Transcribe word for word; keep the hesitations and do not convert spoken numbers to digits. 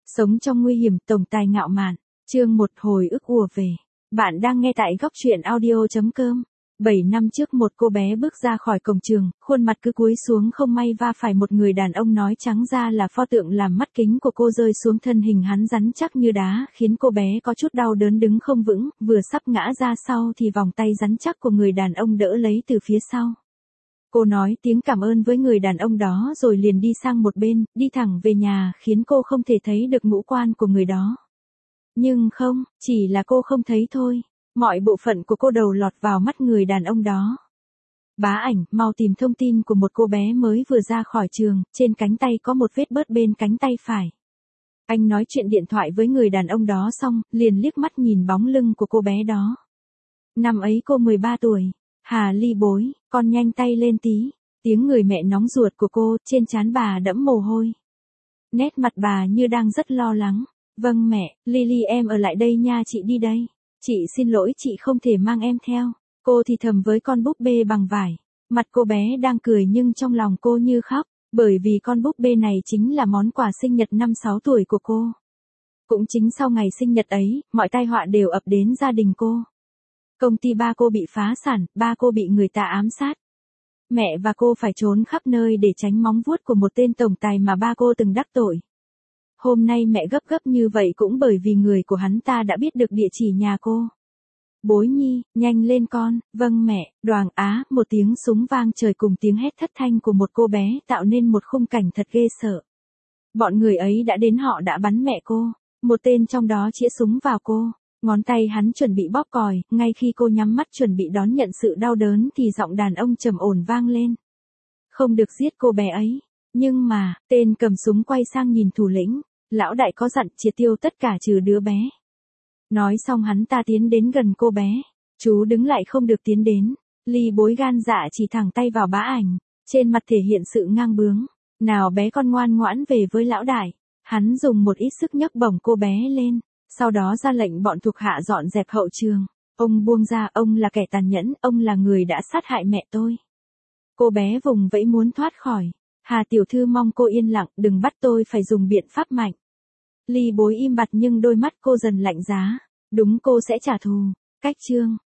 Sống trong nguy hiểm, tổng tài ngạo mạn. Chương một, hồi ức ùa về. Bạn đang nghe tại góc truyện audio chấm com. Bảy năm trước một cô bé bước ra khỏi cổng trường, khuôn mặt cứ cúi xuống không may va phải một người đàn ông, nói trắng ra là pho tượng làm mắt kính của cô rơi xuống thân hình hắn rắn chắc như đá, khiến cô bé có chút đau đớn đứng không vững, vừa sắp ngã ra sau thì vòng tay rắn chắc của người đàn ông đỡ lấy từ phía sau. Cô nói tiếng cảm ơn với người đàn ông đó rồi liền đi sang một bên, đi thẳng về nhà, khiến cô không thể thấy được ngũ quan của người đó. Nhưng không, chỉ là cô không thấy thôi. Mọi bộ phận của cô đều lọt vào mắt người đàn ông đó. Bá ảnh, mau tìm thông tin của một cô bé mới vừa ra khỏi trường, trên cánh tay có một vết bớt bên cánh tay phải. Anh nói chuyện điện thoại với người đàn ông đó xong, liền liếc mắt nhìn bóng lưng của cô bé đó. Năm ấy cô mười ba tuổi. Hà Ly bối, con nhanh tay lên tí. Tiếng người mẹ nóng ruột của cô, trên trán bà đẫm mồ hôi. Nét mặt bà như đang rất lo lắng. Vâng mẹ, Lily em ở lại đây nha, chị đi đây. Chị xin lỗi, chị không thể mang em theo. Cô thì thầm với con búp bê bằng vải. Mặt cô bé đang cười nhưng trong lòng cô như khóc, bởi vì con búp bê này chính là món quà sinh nhật năm sáu tuổi của cô. Cũng chính sau ngày sinh nhật ấy, mọi tai họa đều ập đến gia đình cô. Công ty ba cô bị phá sản, ba cô bị người ta ám sát. Mẹ và cô phải trốn khắp nơi để tránh móng vuốt của một tên tổng tài mà ba cô từng đắc tội. Hôm nay mẹ gấp gấp như vậy cũng bởi vì người của hắn ta đã biết được địa chỉ nhà cô. Bối nhi, nhanh lên con. Vâng mẹ. Đoàng á, một tiếng súng vang trời cùng tiếng hét thất thanh của một cô bé tạo nên một khung cảnh thật ghê sợ. Bọn người ấy đã đến, họ đã bắn mẹ cô. Một tên trong đó chĩa súng vào cô. Ngón tay hắn chuẩn bị bóp còi, ngay khi cô nhắm mắt chuẩn bị đón nhận sự đau đớn thì giọng đàn ông trầm ổn vang lên. Không được giết cô bé ấy. Nhưng mà, tên cầm súng quay sang nhìn thủ lĩnh. Lão đại có dặn triệt tiêu tất cả trừ đứa bé. Nói xong hắn ta tiến đến gần cô bé. Chú đứng lại, không được tiến đến. Ly bối gan dạ chỉ thẳng tay vào Bá ảnh. Trên mặt thể hiện sự ngang bướng. Nào bé con ngoan ngoãn về với lão đại. Hắn dùng một ít sức nhấc bổng cô bé lên. Sau đó ra lệnh bọn thuộc hạ dọn dẹp hậu trường. Ông buông ra, ông là kẻ tàn nhẫn, ông là người đã sát hại mẹ tôi. Cô bé vùng vẫy muốn thoát khỏi. Hà tiểu thư mong cô yên lặng, đừng bắt tôi phải dùng biện pháp mạnh. Ly bối im bặt nhưng đôi mắt cô dần lạnh giá. Đúng, cô sẽ trả thù. Cách chương.